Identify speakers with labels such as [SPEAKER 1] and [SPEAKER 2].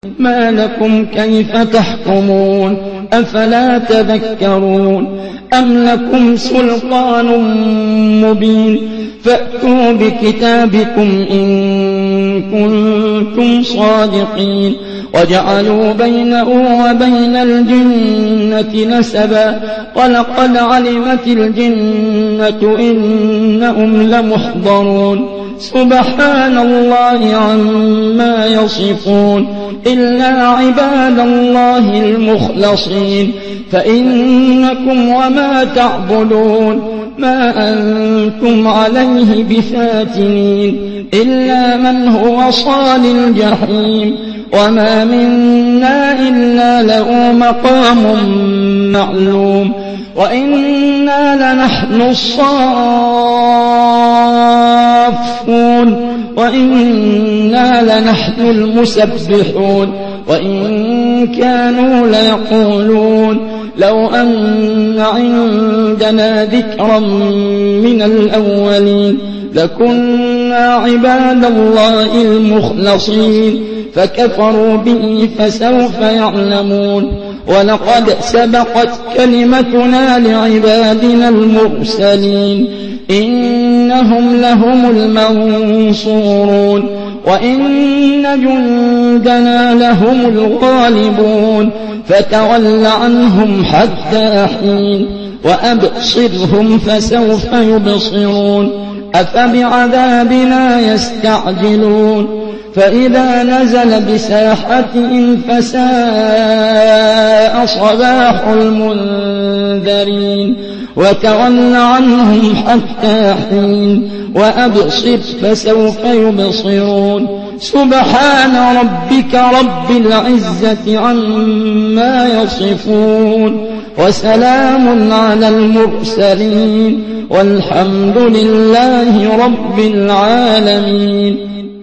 [SPEAKER 1] ما لكم كيف تحكمون أفلا تذكرون أم لكم سلطان مبين فأتوا بكتابكم إن كنتم صادقين وجعلوا بينه وبين الجنة نسبا ولقد علمت الجنة إنهم لمحضرون سبحان الله عما يصفون إلا عباد الله المخلصين فإنكم وما تعبدون ما أنتم عليه بفاتنين إلا من هو صال الجحيم وما منا إلا له مقام معلوم وإنا لنحن الصافون وإنا لنحن المسبحون وإن كانوا ليقولون لو أن عندنا ذكرا من الأولين لكنا عباد الله المخلصين فكفروا به فسوف يعلمون ولقد سبقت كلمتنا لعبادنا المرسلين إنهم لهم المنصورون وإن جندنا لهم الغالبون فتول عنهم حتى حين وأبصرهم فسوف يبصرون أفبعذابنا يستعجلون فإذا نزل بساحتهم فساء صباح المنذرين وتول عنهم حتى حين وأبصر فسوف يبصرون سبحان ربك رب العزة عما يصفون وسلام على المرسلين والحمد لله رب العالمين.